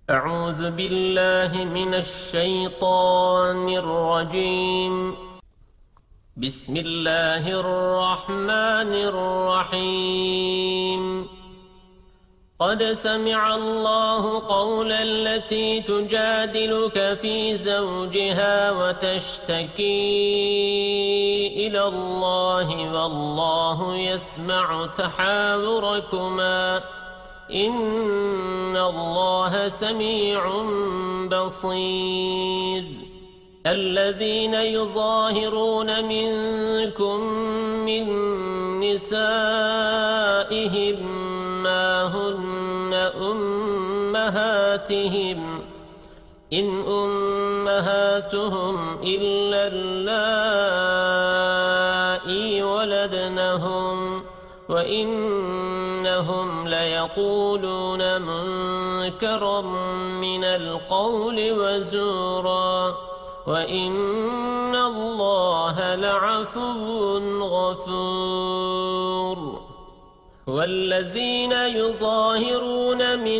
أعوذ بالله من الشيطان الرجيم. بسم الله الرحمن الرحيم. قد سمع الله قول التي تجادلك في زوجها وتشتكي إلى الله والله يسمع تحاوركما إن الله سميع بصير. الذين يظاهرون منكم من نسائهم ما هن أمهاتهم إن أمهاتهم إلا اللائي ولدنهم وإنهم ليقولون منكرا من القول وزورا وإن الله لعفو غفور. والذين يظاهرون من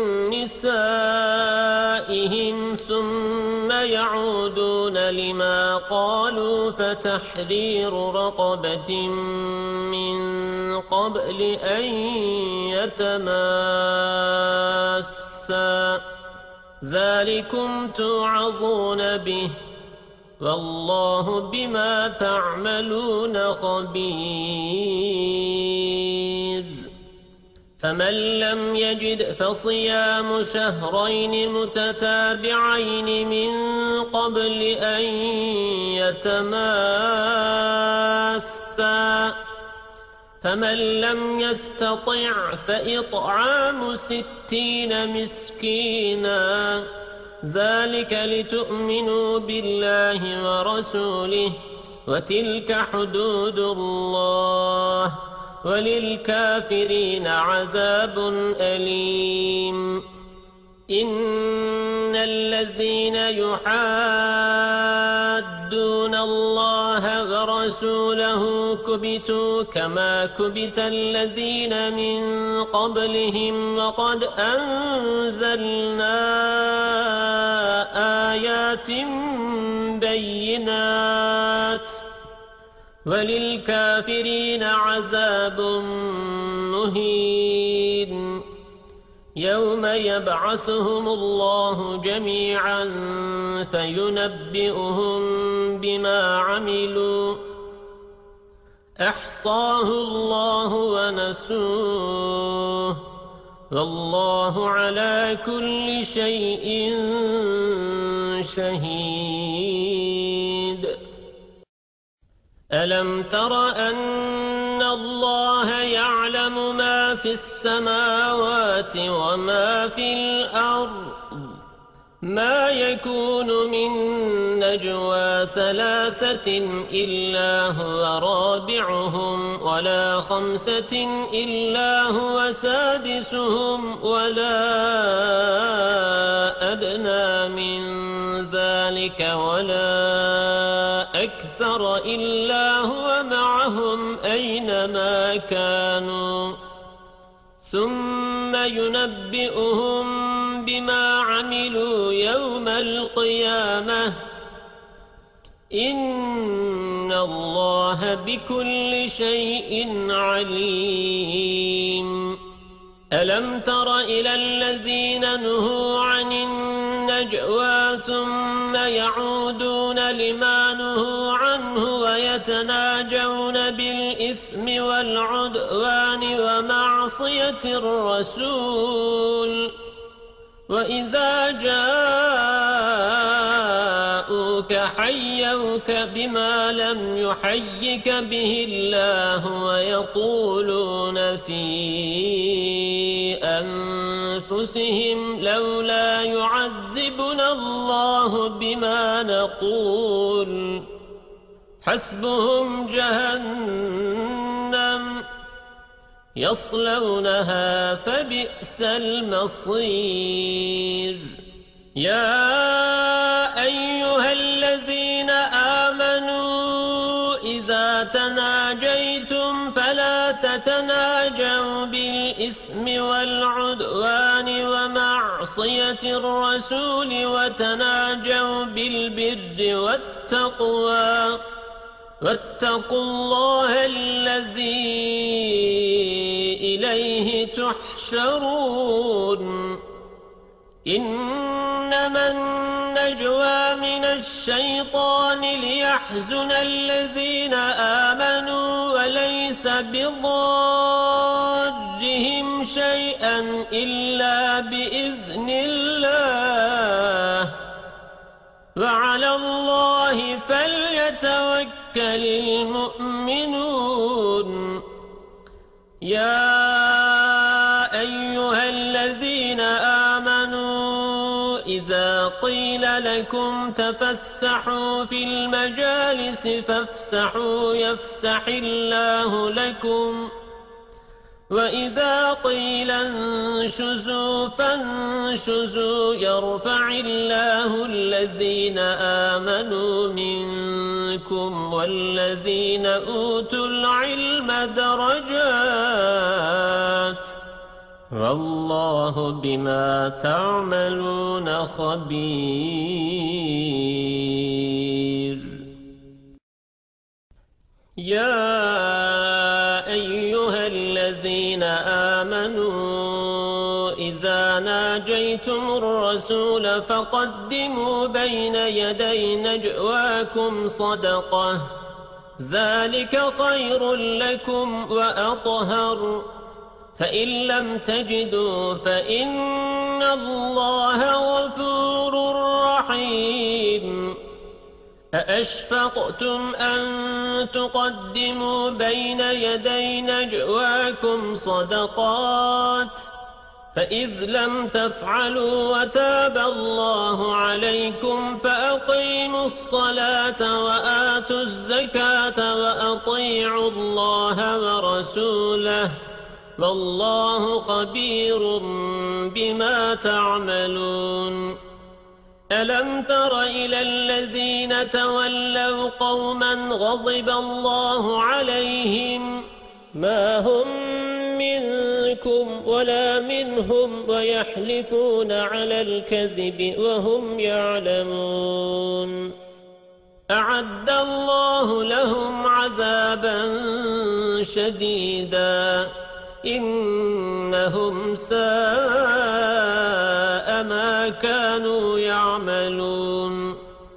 نسائهم ثم يعودون لما قالوا فتحرير رقبة من قبل أن يتماسا ذلكم توعظون به والله بما تعملون خبير. فمن لم يجد فصيام شهرين متتابعين من قبل أن يتماسا فمن لم يستطع فإطعام 60 مسكينا ذلك لتؤمنوا بالله ورسوله وتلك حدود الله وللكافرين عذاب أليم. إن الذين يحادون الله ورسوله كبتوا كما كبت الذين من قبلهم وقد أنزلنا آيات بينات وللكافرين عذاب مهين. يوم يبعثهم الله جميعا فينبئهم بما عملوا أحصاه الله ونسوه والله على كل شيء شهيد. ألم تر أن الله يعلم ما في السماوات وما في الأرض ما يكون من نجوى 3 إلا هو رابعهم ولا 5 إلا هو سادسهم ولا أدنى من ذلك ولا أكثر إلا هو معهم أينما كانوا ثم ينبئهم بما عملوا يوم القيامة إن الله بكل شيء عليم. ألم تر إلى الذين نهوا عن النجوى ثم يعودون لما نهوا عنه ويتناجون بالإثم والعدوان ومعصية الرسول وإذا جاءوك حيوك بما لم يحيك به الله ويقولون في أنفسهم لولا يعذبنا الله بما نقول حسبهم جهنم يصلونها فبئس المصير. يا أيها الذين آمنوا إذا تناجيتم فلا تتناجوا بالإثم والعدوان ومعصية معصية الرسول وتناجوا بالبر والتقوى واتقوا الله الذي إليه تحشرون إنما النجوى من الشيطان ليحزن الذين آمنوا وليس بضارهم شيئا إلا بإذن الله وعلى الله فليتوكل المؤمنون يا أيها الذين آمنوا إذا قيل لكم تفسحوا في المجالس فافسحوا يفسح الله لكم وإذا قيل انشزوا فانشزوا يرفع الله الذين آمنوا منكم والذين أوتوا العلم درجات والله بما تعملون خبير يا أيها الذين آمنوا إذا ناجيتم الرسول فقدموا بين يدي نجواكم صدقة ذلك خير لكم وأطهر فإن لم تجدوا فإن الله غفور رحيم أأشفقتم أن تقدموا بين يدي نجواكم صدقات فإذ لم تفعلوا وتاب الله عليكم فأقيموا الصلاة وآتوا الزكاة وأطيعوا الله ورسوله والله خبير بما تعملون ألم تر إلى الذين تولوا قوما غضب الله عليهم ما هم منكم ولا منهم ويحلفون على الكذب وهم يعلمون أعد الله لهم عذابا شديدا إنهم ساء ما كانوا يعملون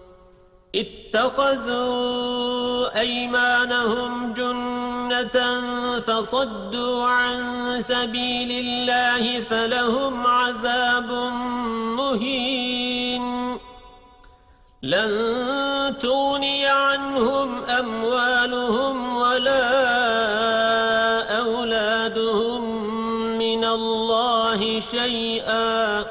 اتخذوا أيمانهم جنة فصدوا عن سبيل الله فلهم عذاب مهين لن تغني عنهم أموالهم ولا أولادهم من الله شيئا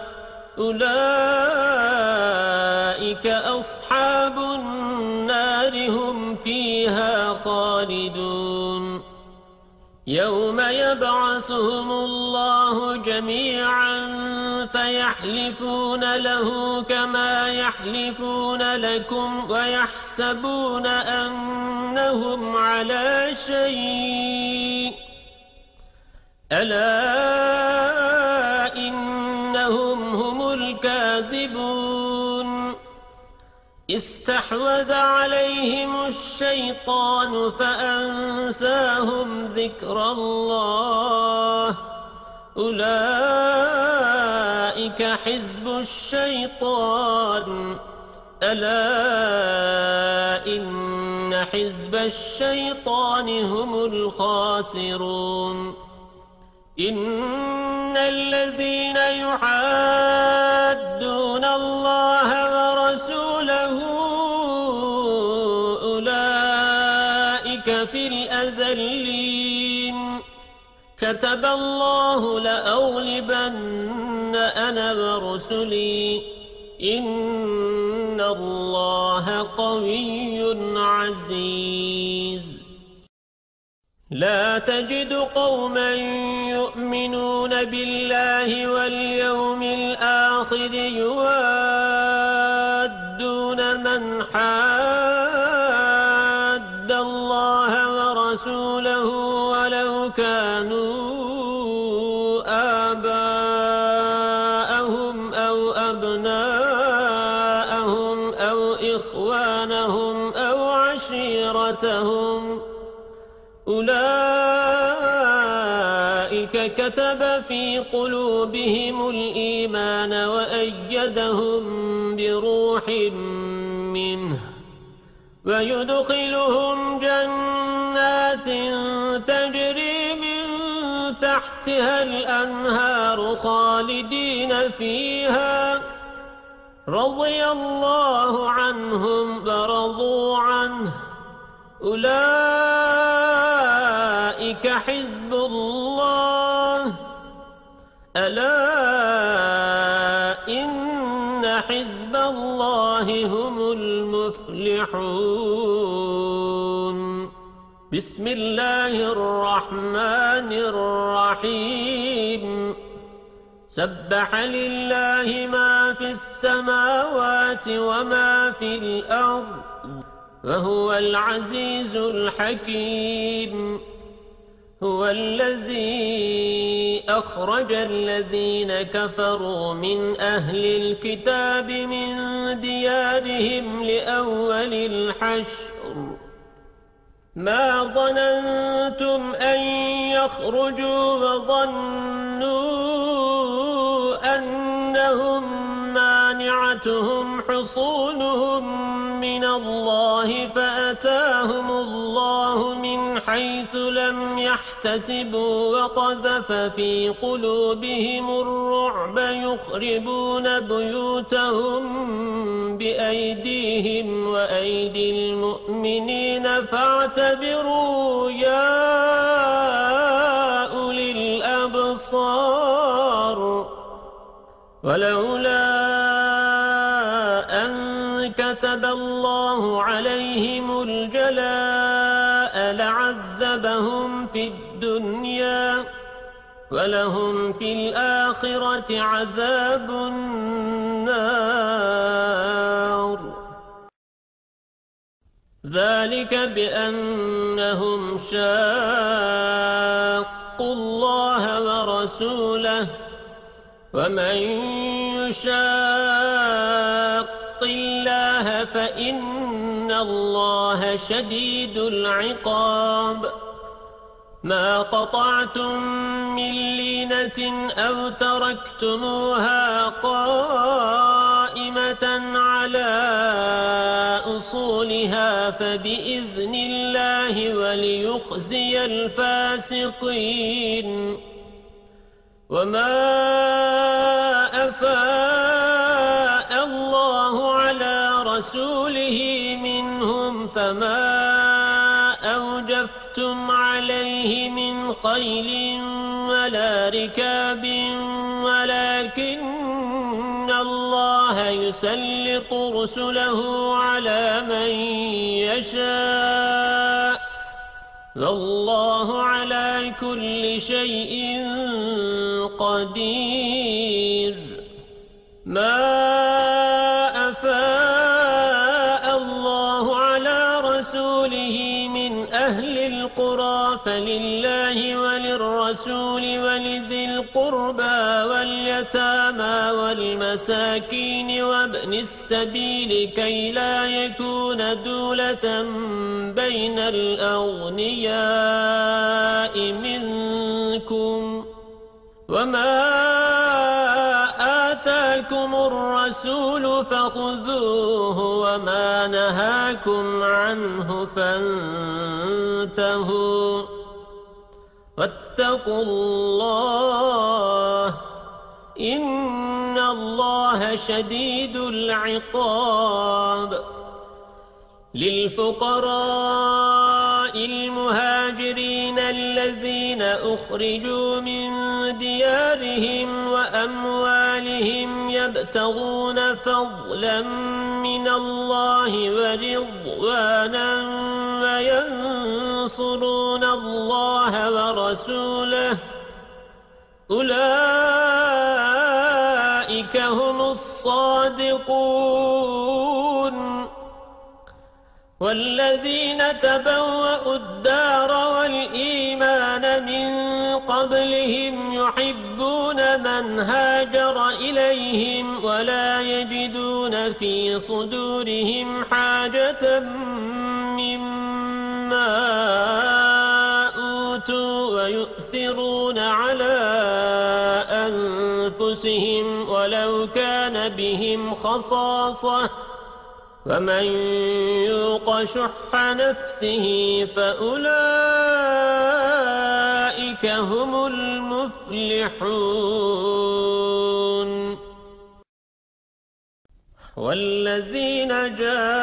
أولئك أصحاب النار هم فيها خالدون يوم يبعثهم الله جميعا فيحلفون له كما يحلفون لكم ويحسبون أنهم على شيء ألا إنهم هم الكاذبون استحوذ عليهم الشيطان فأنساهم ذكر الله أولئك حزب الشيطان ألا إن حزب الشيطان هم الخاسرون إن الذين يحادون الله ورسوله أولئك في الأذلين كتب الله لأغلبن أنا ورسلي إن الله قوي عزيز لا تجد قوما يؤمنون بالله واليوم الآخر يوادون من حاد الله ورسوله ولو كانوا آباءهم أبناءهم أو إخوانهم أو عشيرتهم أولئك كتب في قلوبهم الإيمان وأيدهم بروح منه ويدخلهم جنات تجري من تحتها الأنهار خالدين فيها رضي الله عنهم ورضوا عنه أولئك حزب الله ألا إن حزب الله هم المفلحون بسم الله الرحمن الرحيم سبح لله ما في السماوات وما في الأرض وهو العزيز الحكيم هو الذي أخرج الذين كفروا من أهل الكتاب من ديارهم لأول الحشر ما ظننتم أن يخرجوا وظنوا أنهم مانعتهم حصونهم من الله فأتاهم الله من حيث لم يحتسبوا وقذف في قلوبهم الرعب يخربون بيوتهم بأيديهم وأيدي المؤمنين فاعتبروا يا أولي الأبصار ولولا أن كتب الله عليهم الجلاء لعذبهم في الدنيا ولهم في الآخرة عذاب النار ذلك بأنهم شاقوا الله ورسوله ومن يشاق الله فإن الله شديد العقاب ما قطعتم من لينة أو تركتموها قائمة على أصولها فبإذن الله وليخزي الفاسقين وما أفاء الله على رسوله منهم فما أوجفتم عليه من خيل ولا ركاب ولكن الله يسلط رسله على من يشاء والله على كل شيء قدير ما أفاء الله على رسوله من أهل القرى فلله وللرسول ولذي القربى واليتامى والمساكين وابن السبيل كي لا يكون دولة بين الأغنياء منكم وما آتاكم الرسول فخذوه وما نهاكم عنه فانتهوا واتقوا الله إن الله شديد العقاب للفقراء المهاجرين الذين أخرجوا من ديارهم وأموالهم يبتغون فضلا من الله ورضوانا وينصرون الله ورسوله أولئك هم الصادقون والذين تبوأوا الدار والإيمان من قبلهم يحبون من هاجر إليهم ولا يجدون في صدورهم حاجة مما أوتوا ويؤثرون على أنفسهم ولو كان بهم خصاصة ومن يوق شح نفسه فأولئك هم المفلحون والذين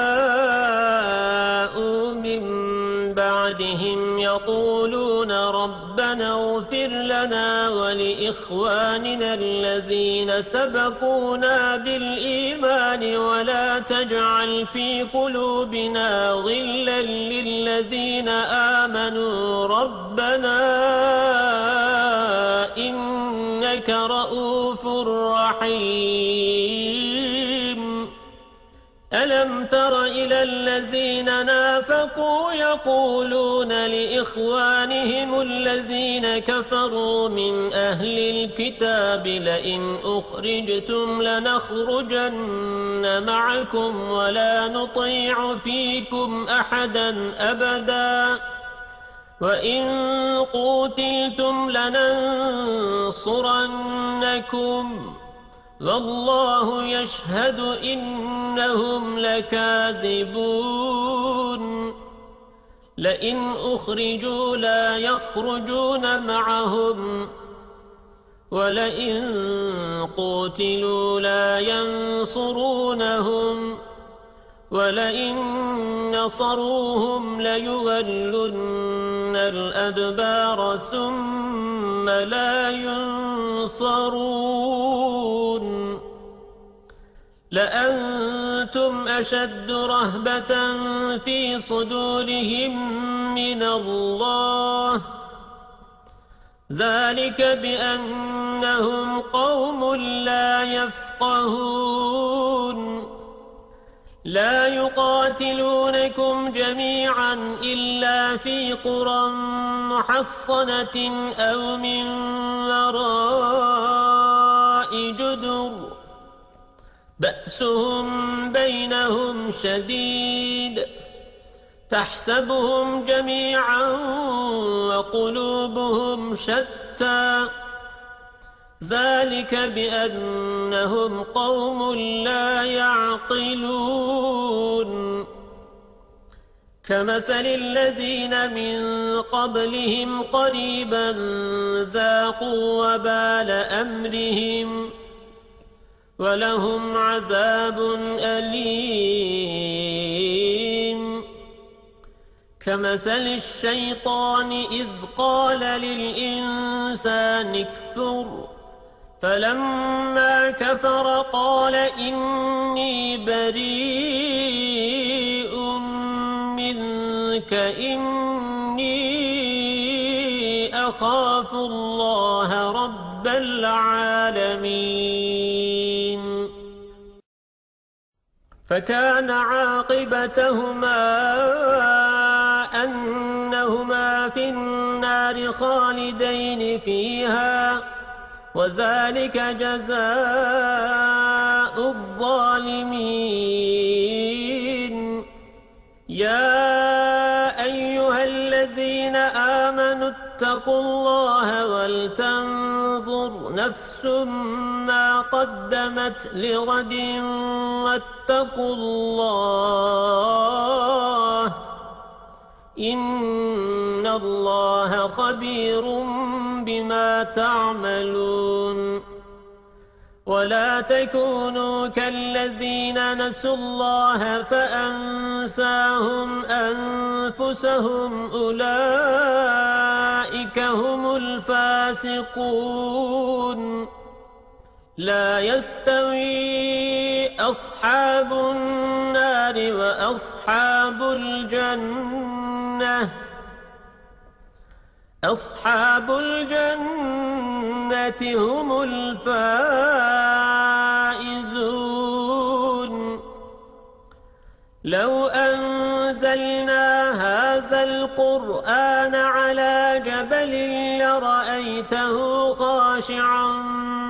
جاءوا من بعدهم يقولون ربنا اغفر لنا ولإخواننا الذين سبقونا بالإيمان ولا تجعل في قلوبنا غلا للذين آمنوا ربنا إنك رؤوف رحيم ألم تر إلى الذين نافقوا يقولون لإخوانهم الذين كفروا من أهل الكتاب لئن أخرجتم لنخرجن معكم ولا نطيع فيكم أحدا أبدا وإن قوتلتم لننصرنكم والله يشهد إنهم لكاذبون لئن أخرجوا لا يخرجون معهم ولئن قوتلوا لا ينصرونهم ولئن نصروهم ليولن الأدبار ثم لا ينصرون لأنتم أشد رهبة في صدورهم من الله ذلك بأنهم قوم لا يفقهون لا يقاتلونكم جميعا إلا في قرى محصنة أو من وراء جدر بأسهم بينهم شديد تحسبهم جميعا وقلوبهم شتى ذلك بأنهم قوم لا يعقلون كمثل الذين من قبلهم قريبا ذاقوا وبال أمرهم ولهم عذاب أليم كمثل الشيطان إذ قال للإنسان اكفر فلما كفر قال إني بريء منك إني أخاف الله رب العالمين فكان عاقبتهما أنهما في النار خالدين فيها وذلك جزاء الظالمين يا أيها الذين آمنوا اتقوا الله ولتنظر نفس ما قدمت لغد واتقوا الله إن الله خبير بما تعملون ولا تكونوا كالذين نسوا الله فأنساهم أنفسهم أولئك هم الفاسقون لا يستوي أصحاب النار وأصحاب الجنة أصحاب الجنة هم الفائزون لو أنزلنا هذا القرآن على جبل لرأيته خاشعا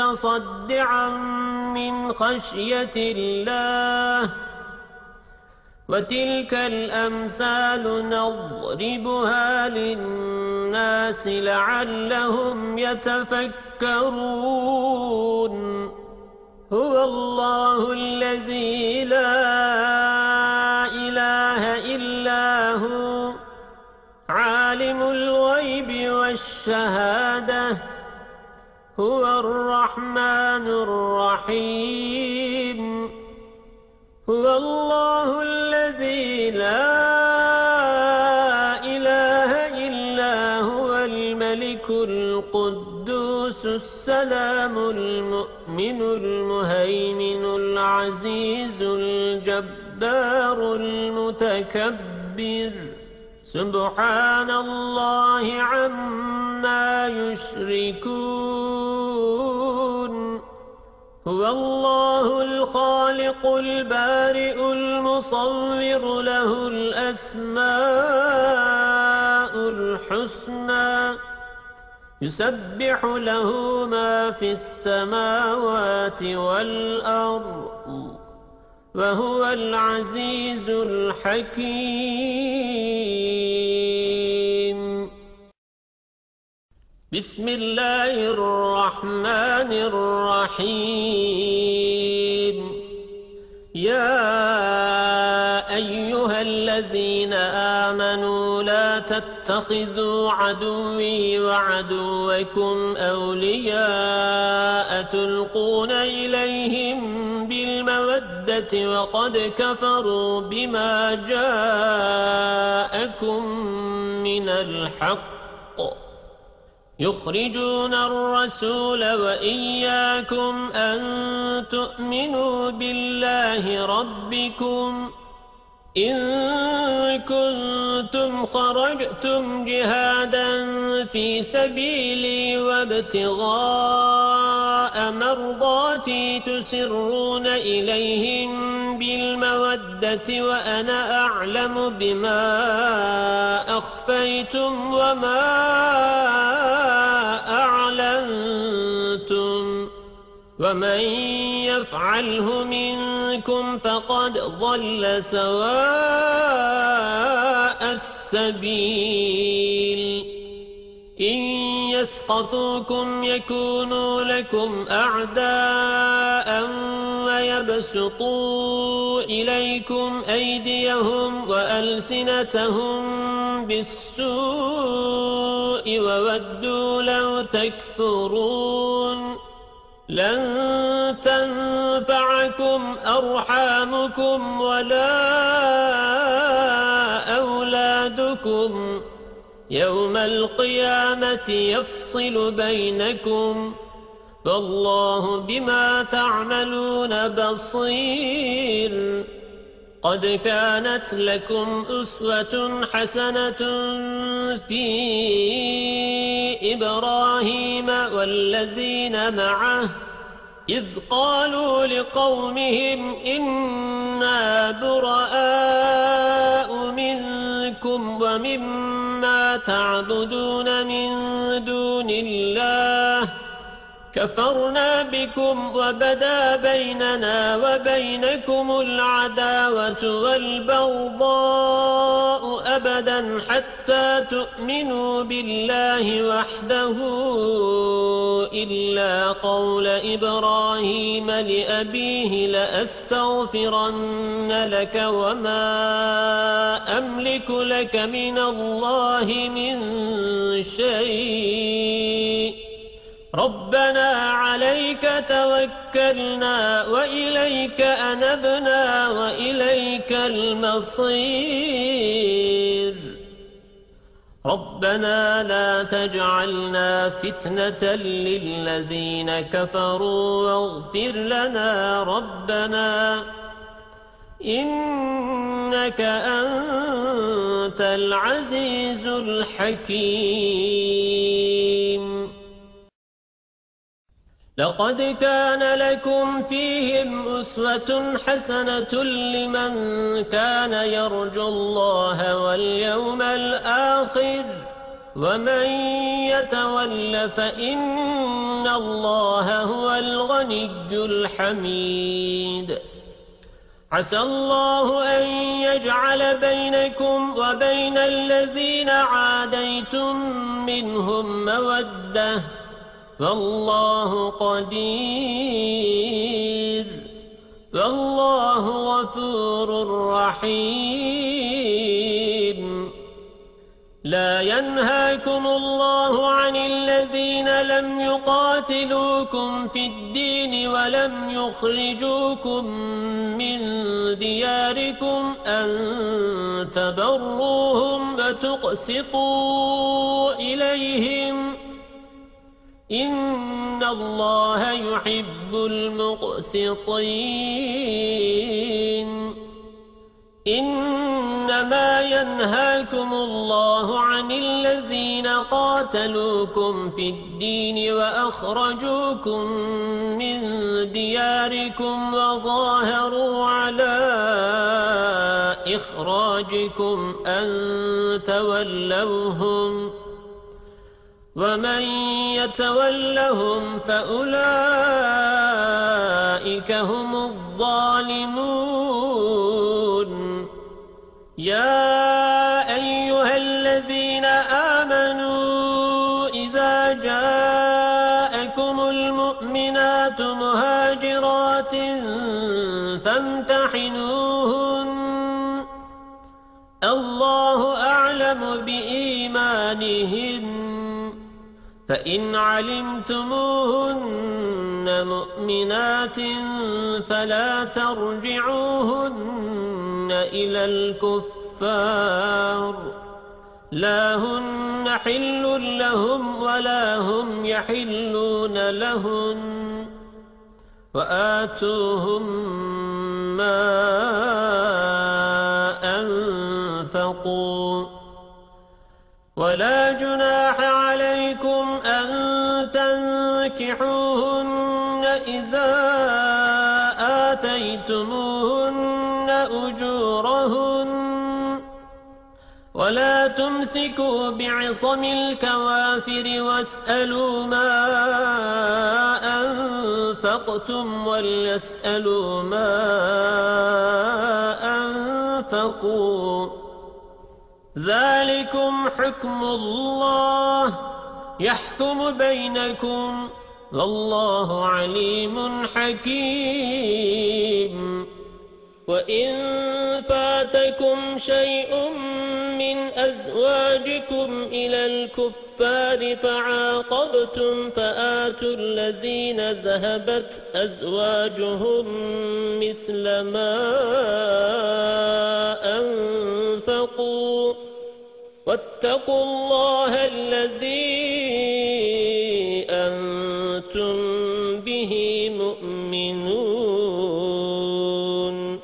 متصدعا من خشية الله وتلك الأمثال نضربها للناس لعلهم يتفكرون هو الله الذي لا إله إلا هو عالم الغيب والشهادة هو الرحمن الرحيم هو الله الذي لا إله إلا هو الملك القدوس السلام المؤمن المهيمن العزيز الجبار المتكبر سبحان الله عما يشركون هو الله الخالق البارئ المصور له الأسماء الحسنى يسبح له ما في السماوات والأرض وهو العزيز الحكيم بسم الله الرحمن الرحيم يا أيها الذين آمنوا لا تتخذوا عدوي وعدوكم أولياء تلقون إليهم بالمودة وقد كفروا بما جاءكم من الحق يخرجون الرسول وإياكم أن تؤمنوا بالله ربكم إن كنتم خرجتم جهادا في سبيلي وابتغاء مرضاتي تسرون إليهم بالمودة وأنا أعلم بما أخفيتم وما أعلنتم ومن يفعله منكم فقد ضل سواء السبيل إن يثقفوكم يكونوا لكم أعداء ويبسطوا إليكم أيديهم وألسنتهم بالسوء وودوا لو تكفرون لن تنفعكم أرحامكم ولا أولادكم يوم القيامة يفصل بينكم والله بما تعملون بصير قد كانت لكم أسوة حسنة في إبراهيم والذين معه إذ قالوا لقومهم إنا براء منكم ومما تعبدون من دون الله كفرنا بكم وبدا بيننا وبينكم العداوة والبغضاء أبدا حتى تؤمنوا بالله وحده إلا قول إبراهيم لأبيه لأستغفرن لك وما أملك لك من الله من شيء ربنا عليك توكلنا وإليك أنبنا وإليك المصير ربنا لا تجعلنا فتنة للذين كفروا واغفر لنا ربنا إنك أنت العزيز الحكيم لقد كان لكم فيهم أسوة حسنة لمن كان يرجو الله واليوم الآخر ومن يتول فإن الله هو الغني الحميد عسى الله أن يجعل بينكم وبين الذين عاديتم منهم مودة والله قدير والله غفور رحيم لا ينهاكم الله عن الذين لم يقاتلوكم في الدين ولم يخرجوكم من دياركم أن تبروهم وتقسطوا إليهم إن الله يحب المقسطين إنما ينهاكم الله عن الذين قاتلوكم في الدين وأخرجوكم من دياركم وظاهروا على إخراجكم أن تولوهم ومن يتولهم فأولئك هم الظالمون يا أيها الذين آمنوا إذا جاءكم المؤمنات مهاجرات فامتحنوهن الله أعلم بإيمانهن فإن علمتموهن مؤمنات فلا ترجعوهن إلى الكفار لا هن حل لهم ولا هم يحلون لهن وآتوهم ما أنفقوا ولا جناح عليكم أن تنكحوهن إذا آتيتموهن أجورهن ولا تمسكوا بعصم الكوافر واسألوا ما أنفقتم وليسألوا ما أنفقوا ذلكم حكم الله يحكم بينكم والله عليم حكيم وإن فاتكم شيء من أزواجكم إلى الكفار فعاقبتم فآتوا الذين ذهبت أزواجهم مثل ما أنفقوا واتقوا الله الذي أنتم به مؤمنون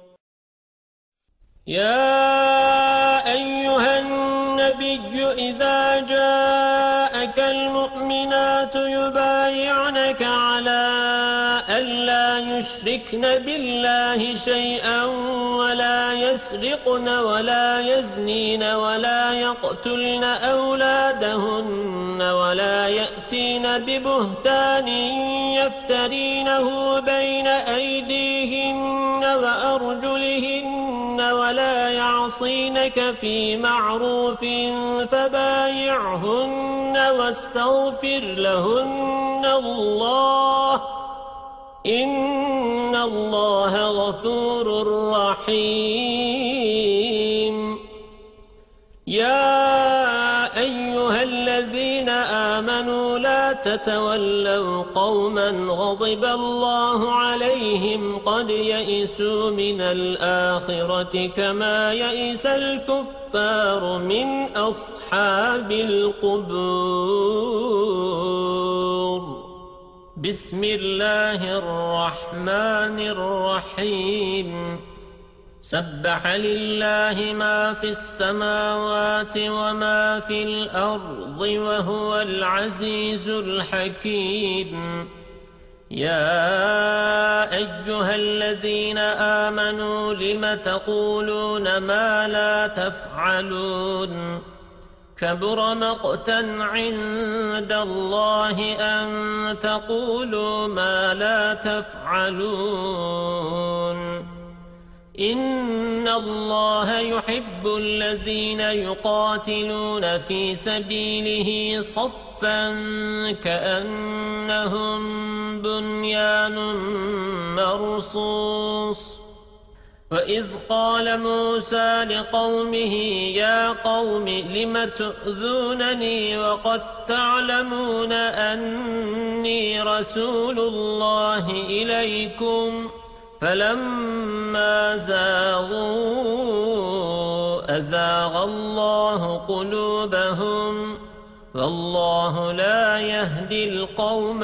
يا أيها النبي إذا جاءك المؤمنات يبايعنك على ألا يشركن بالله شيئا ولا يسرقن ولا يزنين ولا يقتلن أولادهن ولا يأتين ببهتان يفترينه بين أيديهن وأرجلهن ولا يعصينك في معروف فبايعهن واستغفر لهن الله إن الله غفور رحيم يا أيها الذين آمنوا لا تتولوا قوما غضب الله عليهم قد يئسوا من الآخرة كما يئس الكفار من أصحاب القبور بسم الله الرحمن الرحيم سبح لله ما في السماوات وما في الأرض وهو العزيز الحكيم يا أيها الذين آمنوا لم تقولون ما لا تفعلون كبر مقتا عند الله أن تقولوا ما لا تفعلون إن الله يحب الذين يقاتلون في سبيله صفا كأنهم بنيان مرصوص وإذ قال موسى لقومه يا قوم لم تؤذونني وقد تعلمون أني رسول الله إليكم فلما زاغوا أزاغ الله قلوبهم والله لا يهدي القوم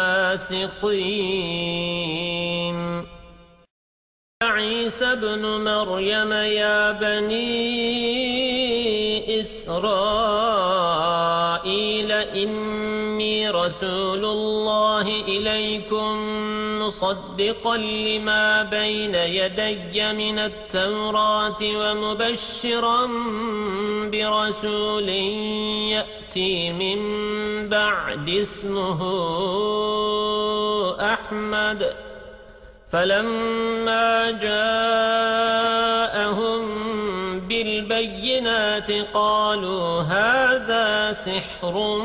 الفاسقين عيسى ابن مريم يا بني إسرائيل إني رسول الله إليكم مصدقا لما بين يدي من التوراة ومبشرا برسول يأتي من بعد اسمه أحمد فلما جاءهم بالبينات قالوا هذا سحر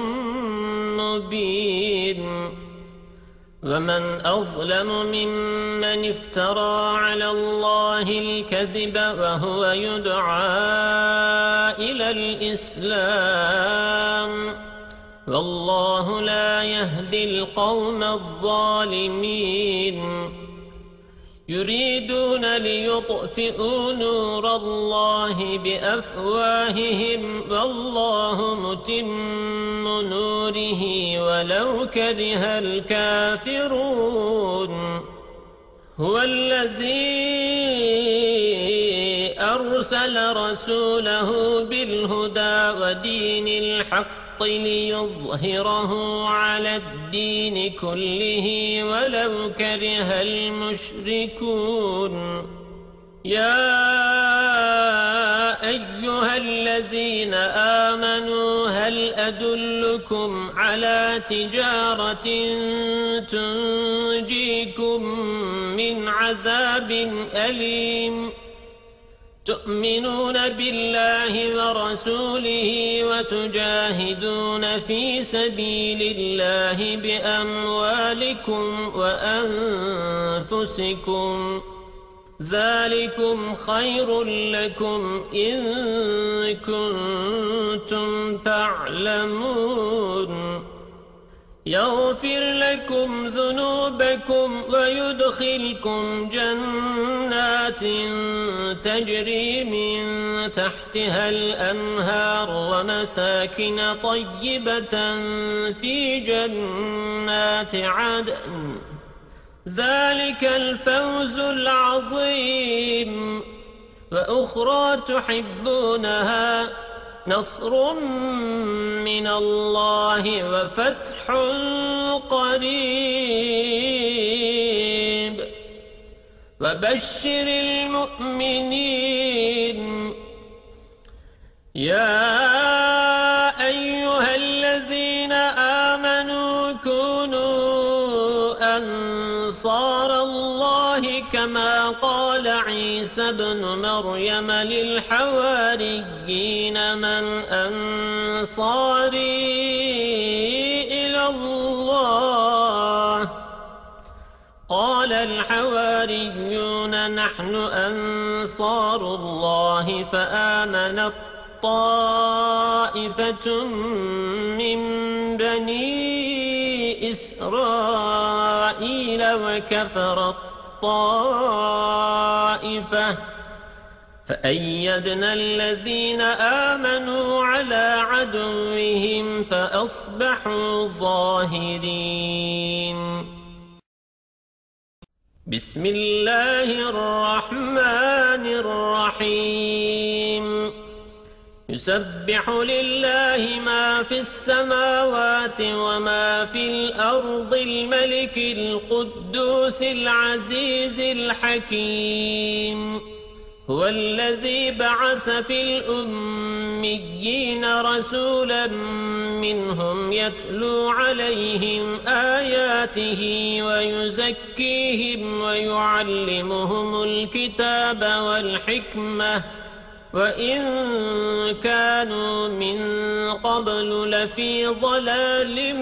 مبين ومن أظلم ممن افترى على الله الكذب وهو يدعى إلى الإسلام والله لا يهدي القوم الظالمين يريدون ليطفئوا نور الله بأفواههم والله متم نوره ولو كره الكافرون هو الذي أرسل رسوله بالهدى ودين الحق ليظهره على الدين كله ولو كره المشركون يا أيها الذين آمنوا هل أدلكم على تجارة تنجيكم من عذاب أليم تؤمنون بالله ورسوله وتجاهدون في سبيل الله بأموالكم وأنفسكم ذلكم خير لكم إن كنتم تعلمون يغفر لكم ذنوبكم ويدخلكم جنات تجري من تحتها الأنهار ومساكن طيبة في جنات عدن ذلك الفوز العظيم وأخرى تحبونها نصر من الله وفتح قريب وبشر المؤمنين يا أيها الذين آمنوا كونوا أنصار الله كما قال عيسى بن مريم للحواريين من أنصاري إلى الله قال الحواريون نحن أنصار الله فآمنت طائفة من بني إسرائيل وكفرت طائفة فأيدنا الذين آمنوا على عدوهم فأصبحوا ظاهرين بسم الله الرحمن الرحيم يسبح لله ما في السماوات وما في الأرض الملك القدوس العزيز الحكيم هو الذي بعث في الأميين رسولا منهم يتلو عليهم آياته ويزكيهم ويعلمهم الكتاب والحكمة وإن كانوا من قبل لفي ضلال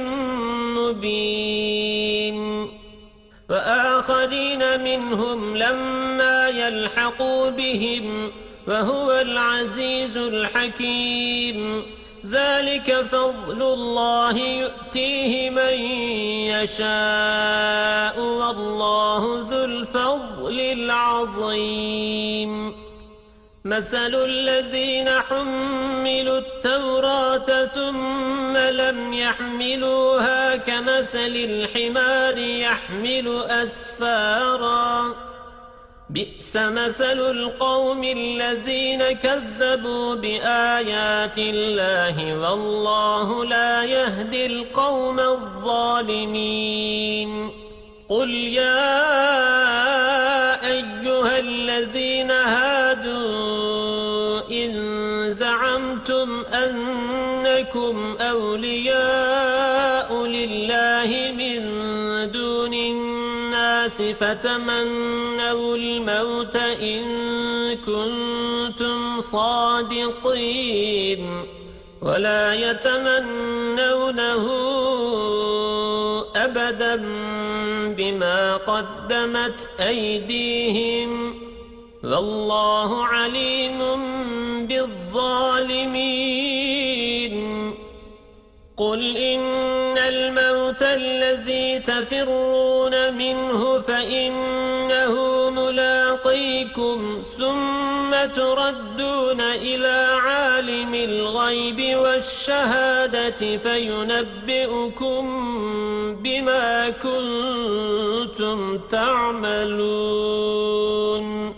مبين وآخرين منهم لما يلحقوا بهم وهو العزيز الحكيم ذلك فضل الله يؤتيه من يشاء والله ذو الفضل العظيم مثل الذين حملوا التوراة ثم لم يحملوها كمثل الحمار يحمل أسفارا بئس مثل القوم الذين كذبوا بآيات الله والله لا يهدي القوم الظالمين قل يا أيها الذين هادوا إن زعمتم أنكم أولياء لله من دون الناس فتمنوا الموت إن كنتم صادقين ولا يتمنونه أبدا بما قدمت أيديهم والله عليم بالظالمين قل إن الموت الذي تفرون منه فإنه ملاقيكم ثم تردون إلى عالم الغيب والشهادة فينبئكم بما كنتم تعملون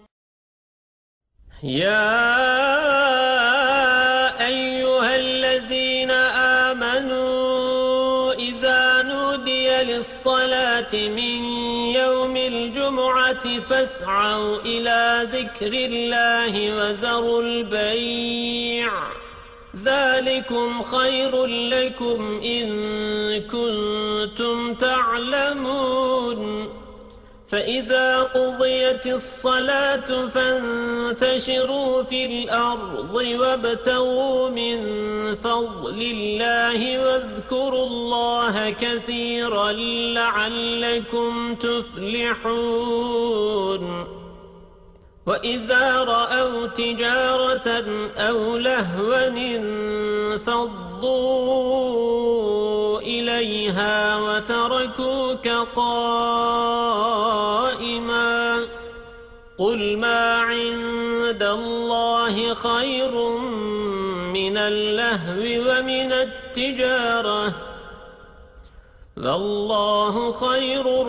يا أيها الذين آمنوا إذا نودي للصلاة من يوم الجمعة فاسعوا إلى ذكر الله وذروا البيع ذلكم خير لكم إن كنتم تعلمون فإذا قضيت الصلاة فانتشروا في الأرض وابتغوا من فضل الله واذكروا الله كثيرا لعلكم تفلحون وإذا رأوا تجارة أو لهوا انفضوا إليها وتركوك قائما قل ما عند الله خير من اللهو ومن التجارة والله خير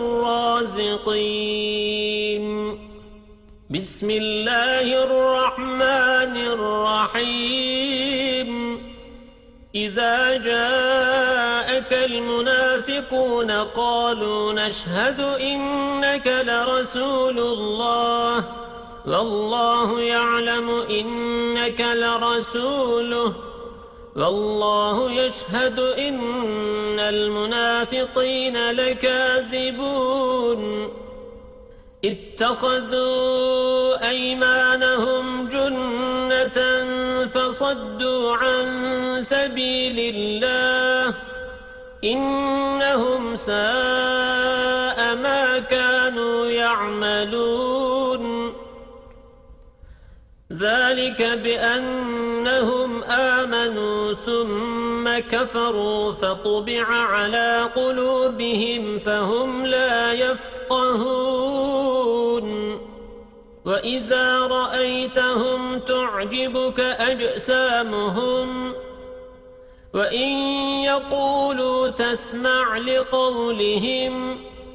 الرازقين بسم الله الرحمن الرحيم إذا جاءك المنافقون قالوا نشهد إنك لرسول الله والله يعلم إنك لرسوله والله يشهد إن المنافقين لكاذبون اتخذوا أيمانهم جنة فصدوا عن سبيل الله إنهم ساء ما كانوا يعملون ذلك بأنهم آمنوا ثم كفروا فطبع على قلوبهم فهم لا يفقهون وإذا رأيتهم تعجبك أجسامهم وإن يقولوا تسمع لقولهم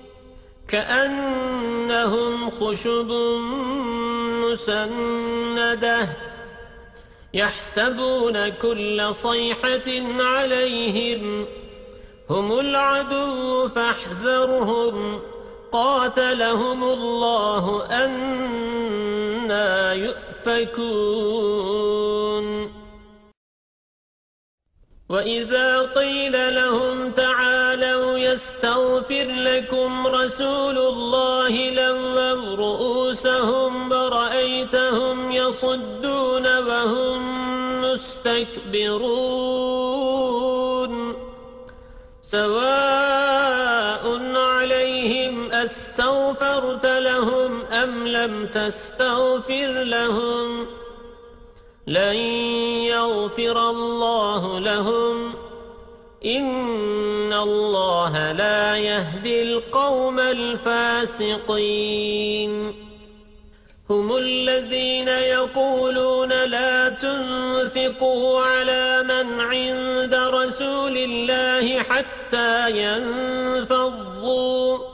كأنهم خشب مسندة يحسبون كل صيحة عليهم هم العدو فاحذرهم قاتلهم الله أنى يؤفكون وإذا قيل لهم تعالوا يستغفر لكم رسول الله لووا رؤوسهم ورأيتهم يصدون وهم مستكبرون سواء عليهم أستغفرت لهم أم لم تستغفر لهم لن يغفر الله لهم إن الله لا يهدي القوم الفاسقين هم الذين يقولون لا تنفقوا على من عند رسول الله حتى ينفضوا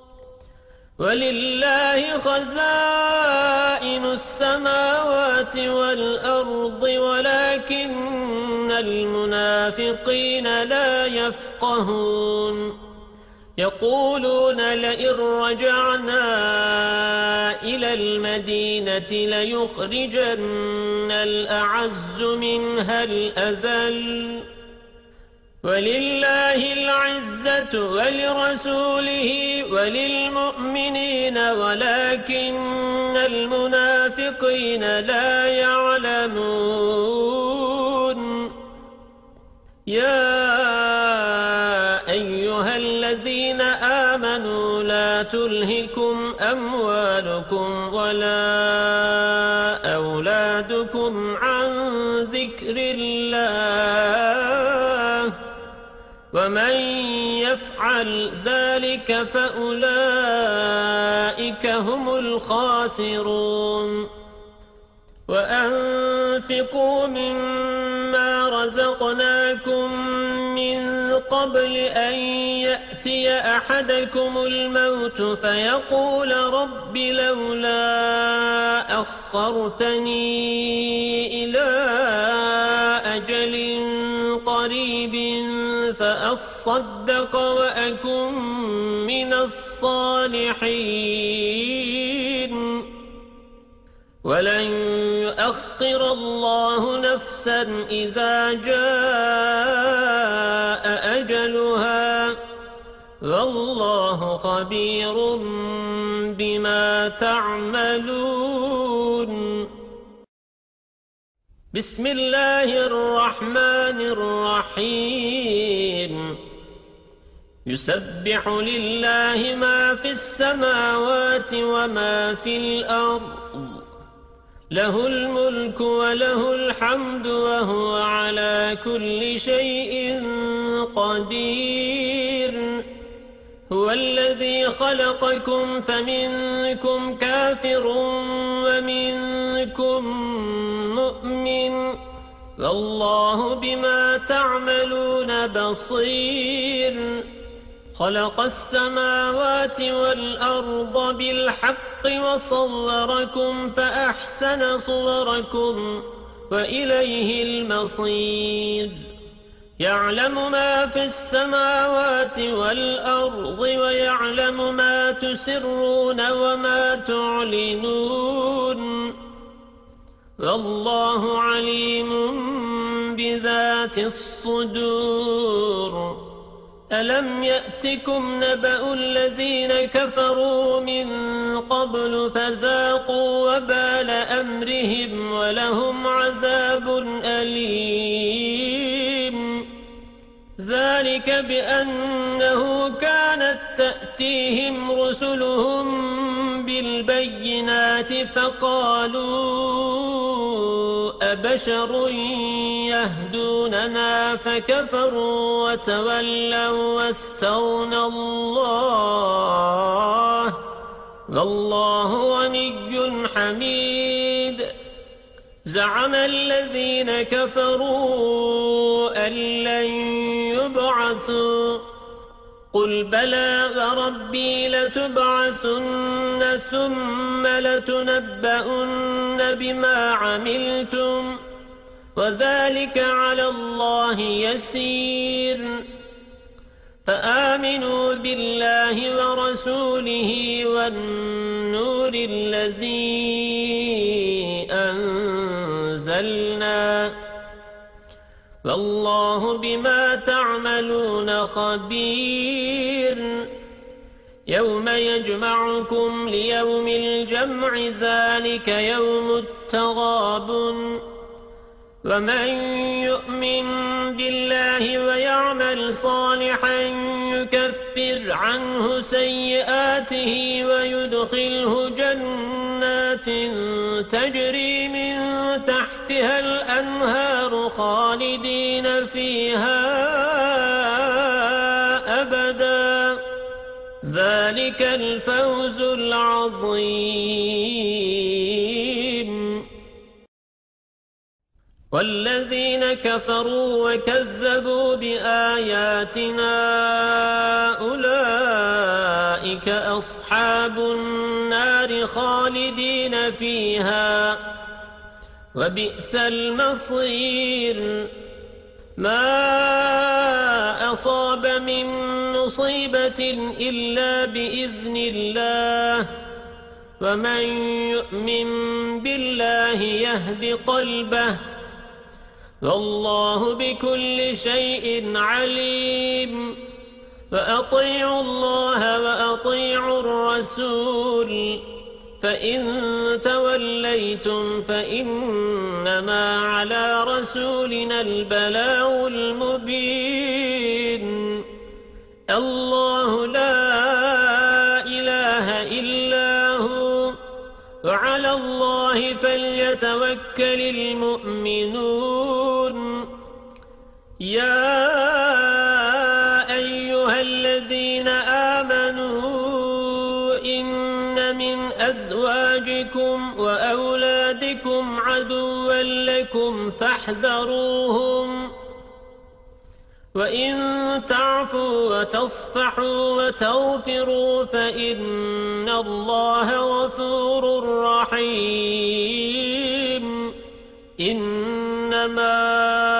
ولله خزائن السماوات والأرض ولكن المنافقين لا يفقهون يقولون لئن رجعنا إلى المدينة ليخرجن الأعز منها الأذل ولله العزة ولرسوله وللمؤمنين ولكن المنافقين لا يعلمون يا أيها الذين آمنوا لا تلهكم أموالكم ولا أولادكم عن ذكر الله ومن يفعل ذلك فأولئك هم الخاسرون وأنفقوا مما رزقناكم من قبل أن يأتي أحدكم الموت فيقول رب لولا أخرتني إلى أجل قريب فأصدق وأكن من الصالحين ولن يؤخر الله نفسا إذا جاء أجلها والله خبير بما تعملون بسم الله الرحمن الرحيم يسبح لله ما في السماوات وما في الأرض له الملك وله الحمد وهو على كل شيء قدير هو الذي خلقكم فمنكم كافر ومنكم مؤمن والله بما تعملون بصير خلق السماوات والأرض بالحق وصوركم فأحسن صوركم وإليه المصير يعلم ما في السماوات والأرض ويعلم ما تسرون وما تعلنون والله عليم بذات الصدور ألم يأتكم نبأ الذين كفروا من قبل فذاقوا وبال أمرهم ولهم عذاب أليم ذلك بأنه كانت تأتيهم رسلهم بالبينات فقالوا أبشر يهدوننا فكفروا وتولوا واستغنى الله والله غني حميد زعم الذين كفروا أن لن يبعثوا قل بلى وربي لتبعثن ثم لتنبؤن بما عملتم وذلك على الله يسير فآمنوا بالله ورسوله والنور الذي أنزل أنزلنا والله بما تعملون خبير يوم يجمعكم ليوم الجمع ذلك يوم التغابن ومن يؤمن بالله ويعمل صالحا يكفر عنه سيئاته ويدخله جنات تجري من تحتها الأنهار خالدين فيها أبدا ذلك الفوز العظيم والذين كفروا وكذبوا بآياتنا أولئك أصحاب النار خالدين فيها وبئس المصير ما أصاب من مصيبة إلا بإذن الله ومن يؤمن بالله يهد قلبه والله بكل شيء عليم فأطيعوا الله وأطيعوا الرسول فإن توليتم فإنما على رسولنا البلاغ المبين الله لا إله إلا هو وعلى الله فليتوكل المؤمنون يا أيها الذين آمنوا إن من أزواجكم وأولادكم عدوا لكم فاحذروهم وإن تعفوا وتصفحوا وتغفروا فإن الله غفور رحيم إنما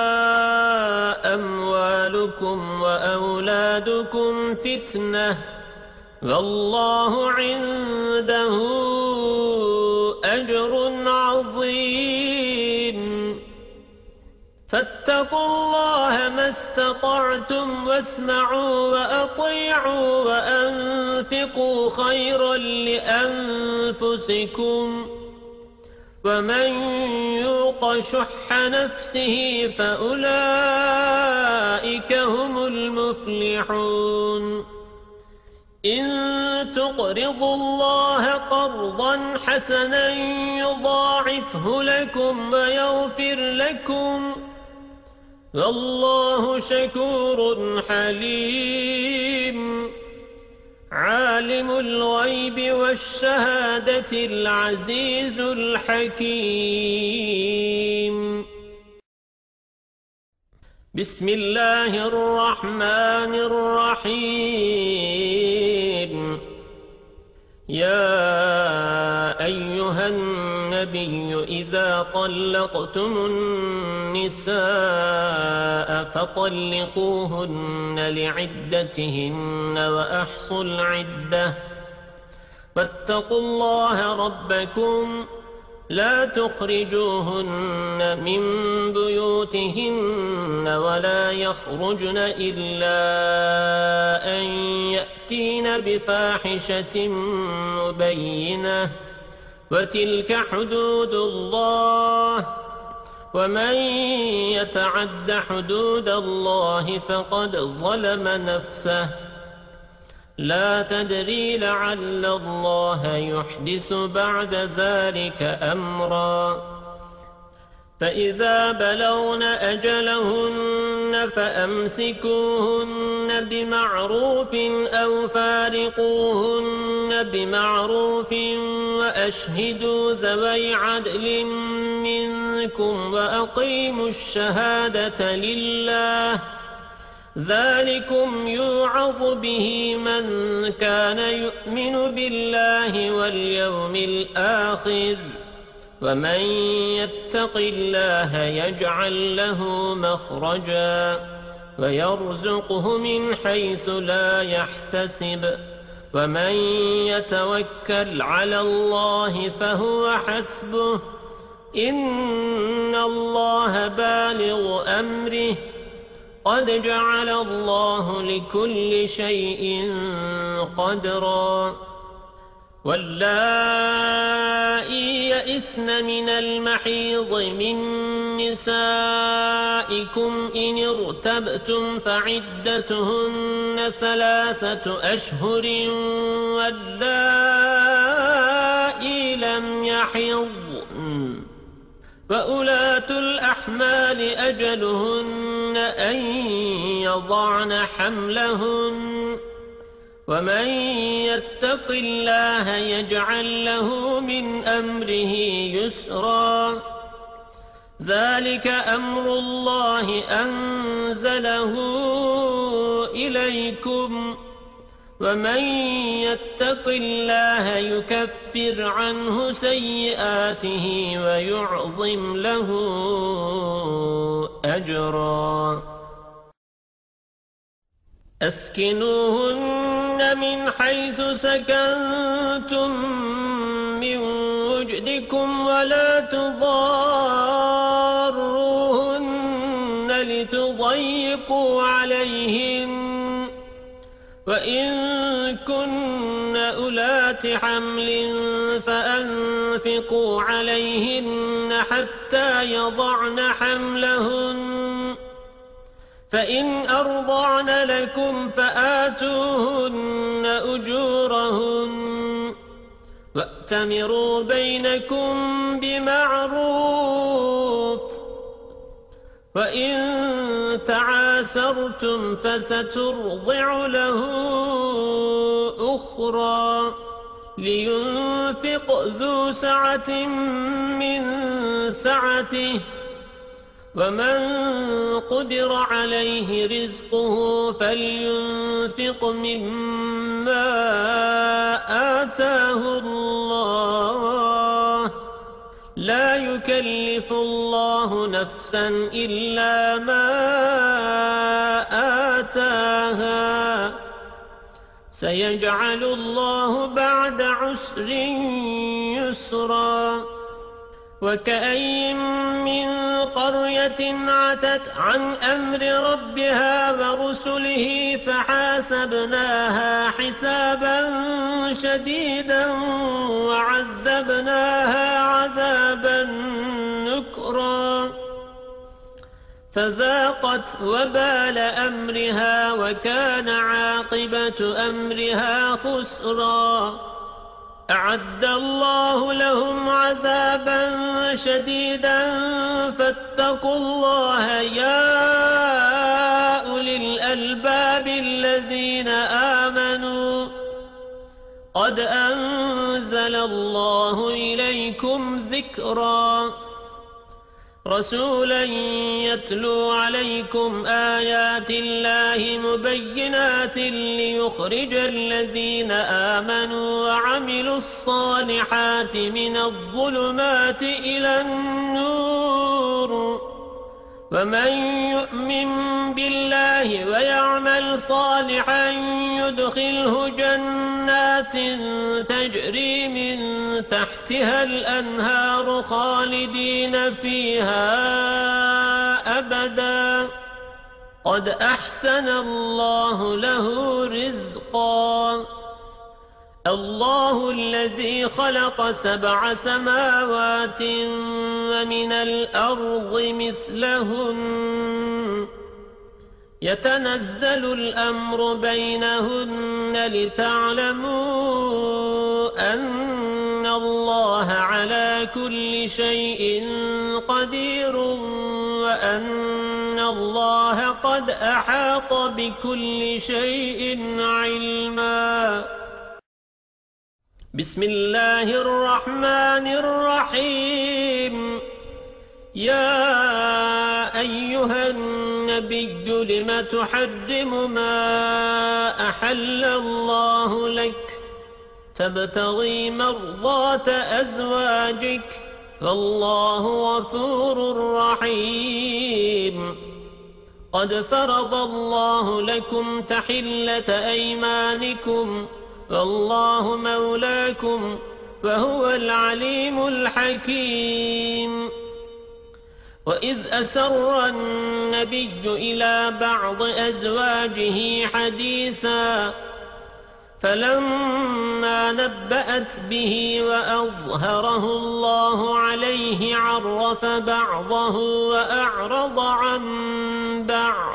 أموالكم وأولادكم فتنة والله عنده أجر عظيم فاتقوا الله ما استطعتم واسمعوا وأطيعوا وأنفقوا خيرا لأنفسكم ومن يوق شح نفسه فأولئك هم المفلحون إن تقرضوا الله قرضا حسنا يضاعفه لكم ويغفر لكم والله شكور حليم عالم الغيب والشهادة العزيز الحكيم بسم الله الرحمن الرحيم يا أيها النبي إذا طلقتم النساء فطلقوهن لعدتهن وأحصوا العدة واتقوا الله ربكم لا تخرجوهن من بيوتهن ولا يخرجن إلا أن يأتين بفاحشة مبينة وتلك حدود الله ومن يتعد حدود الله فقد ظلم نفسه لا تدري لعل الله يحدث بعد ذلك أمرا فإذا بلغن أجلهن فأمسكوهن بمعروف أو فارقوهن بمعروف وأشهدوا ذوي عدل منكم وأقيموا الشهادة لله ذلكم يوعظ به من كان يؤمن بالله واليوم الآخر ومن يتق الله يجعل له مخرجا ويرزقه من حيث لا يحتسب ومن يتوكل على الله فهو حسبه إن الله بالغ أمره قد جعل الله لكل شيء قدرا واللائي يئسن من المحيض من نسائكم إن ارتبتم فعدتهن 3 أشهر واللائي لم يحضن فأولاة الأحمال أجلهن أن يضعن حملهن ومن يتق الله يجعل له من أمره يسرا ذلك أمر الله أنزله إليكم ومن يتق الله يكفر عنه سيئاته ويعظم له أجرا أسكنوهن من حيث سكنتم من وجدكم ولا تضاروهن لتضيقوا عليهن وإن كن أولات حمل فأنفقوا عليهن حتى يضعن حملهن فإن أرضعن لكم فآتوهن أجورهن وأتمروا بينكم بمعروف وإن تعاسرتم فسترضع له أخرى لينفق ذو سعة من سعته ومن قدر عليه رزقه فلينفق مما آتاه الله لا يكلف الله نفسا إلا ما آتاها سيجعل الله بعد عسر يسرا وكأين من قرية عتت عن أمر ربها ورسله فحاسبناها حسابا شديدا وعذبناها عذابا نكرا فذاقت وبال أمرها وكان عاقبة أمرها خسرا أعد الله لهم عذابا شديدا فاتقوا الله يا أولي الألباب الذين آمنوا قد أنزل الله إليكم ذكرا رسولا يتلو عليكم آيات الله مبينات ليخرج الذين آمنوا وعملوا الصالحات من الظلمات إلى النور ومن يؤمن بالله ويعمل صالحا يدخله جنات تجري من تحتها الأنهار خالدين فيها أبدا قد أحسن الله له رزقا الله الذي خلق 7 سماوات ومن الأرض مثلهن يتنزل الأمر بينهن لتعلموا أن الله على كل شيء قدير وأن الله قد أحاط بكل شيء علما بسم الله الرحمن الرحيم يا أيها النبي لم تحرم ما أحل الله لك تبتغي مرضات أزواجك والله غفور رحيم قد فرض الله لكم تحلة أيمانكم والله مولاكم وهو العليم الحكيم وإذ أسر النبي إلى بعض أزواجه حديثا فلما نبأت به وأظهره الله عليه عرف بعضه وأعرض عن بعض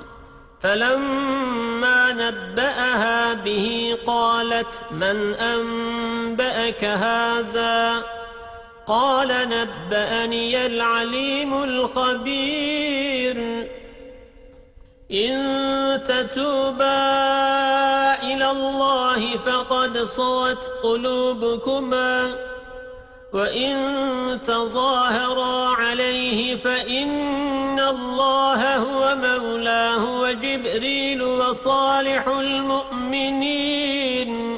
فلما نبأها به قالت من أنبأك هذا قال نبأني العليم الخبير إن تتوبا إلى الله فقد صغت قلوبكما وإن تظاهرا عليه فإن الله هو مولاه وجبريل وصالح المؤمنين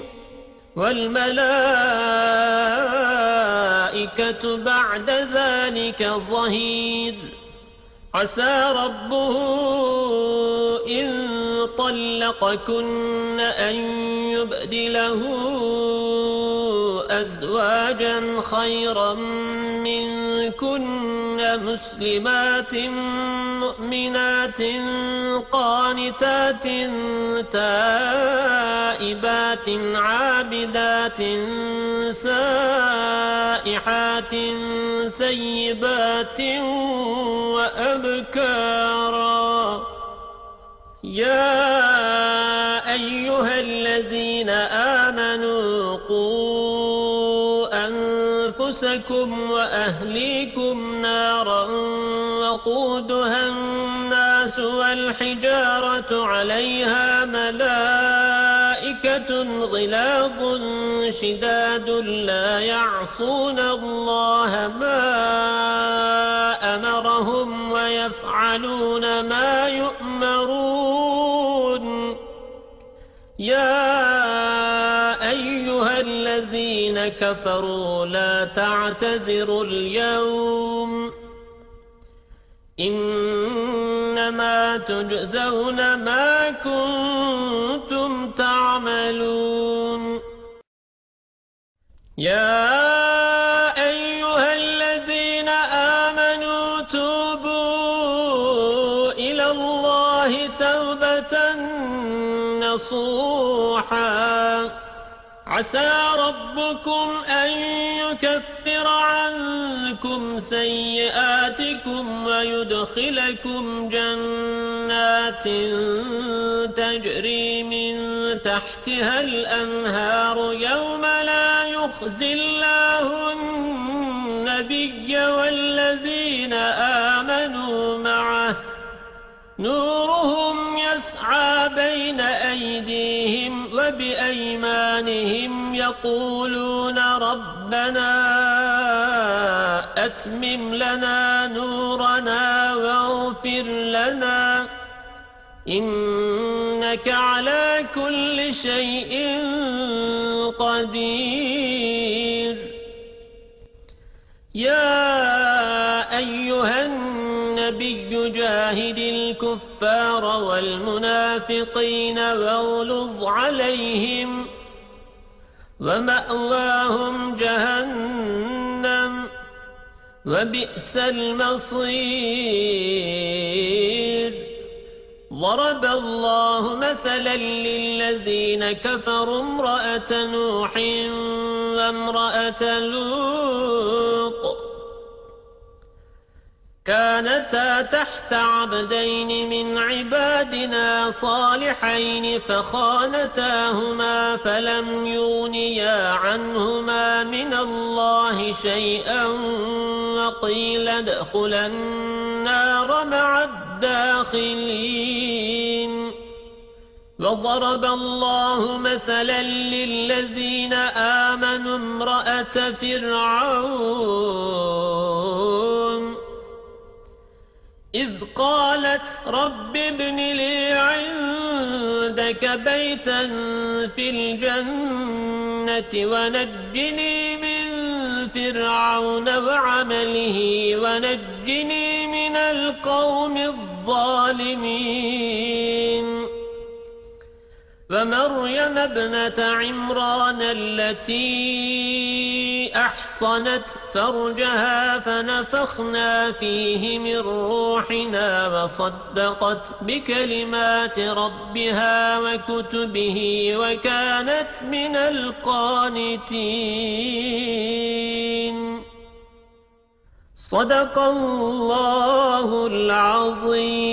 والملائكة بعد ذلك ظهير عسى ربه إن طلقكن أن يبدله أزواجا خيرا منكن مسلمات مؤمنات قانتات تائبات عابدات سائحات ثيبات وأبكارا يا أيها الذين آمنوا قوا أنفسكم وأهليكم نارا وقودها الناس والحجارة عليها ملائكة غلاظ شداد لا يعصون الله ما أمرهم ويفعلون ما يؤمرون يا أيها الذين كفروا لا تعتذروا اليوم إنما تجزون ما كنتم تعملون يا أيها الذين آمنوا توبوا إلى الله توبة نصوحا عسى ربكم أن يكفر عنكم سيئاتكم ويدخلكم جنات تجري من تحتها الأنهار يوم لا يخزي الله النبي والذين آمنوا معه نورهم يسعى بين أيديهم وبأيمانهم يقولون ربنا أتمم لنا نورنا واغفر لنا إنك على كل شيء قدير يا أيها النبي جاهد الكفار والمنافقين واغلظ عليهم ومأواهم جهنم وبئس المصير ضرب الله مثلا للذين كفروا امرأة نوح وامرأة لوط كانتا تحت عبدين من عبادنا صالحين فخانتاهما فلم يغنيا عنهما من الله شيئا وقيل ادخلا النار مع الداخلين وضرب الله مثلا للذين آمنوا امرأة فرعون إذ قالت رب ابن لي عندك بيتا في الجنة ونجني من فرعون وعمله ونجني من القوم الظالمين ومريم ابنة عمران التي أحسنت أحصنت فرجها فنفخنا فيه من روحنا وصدقت بكلمات ربها وكتبه وكانت من القانتين. صدق الله العظيم.